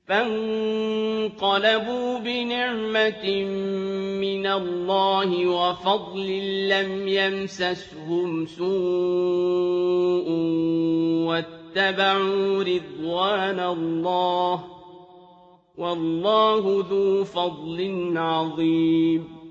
فانقلبوا بنعمة من الله وفضل لم يمسسهم سوء واتبعوا رضوان الله والله ذو فضل عظيم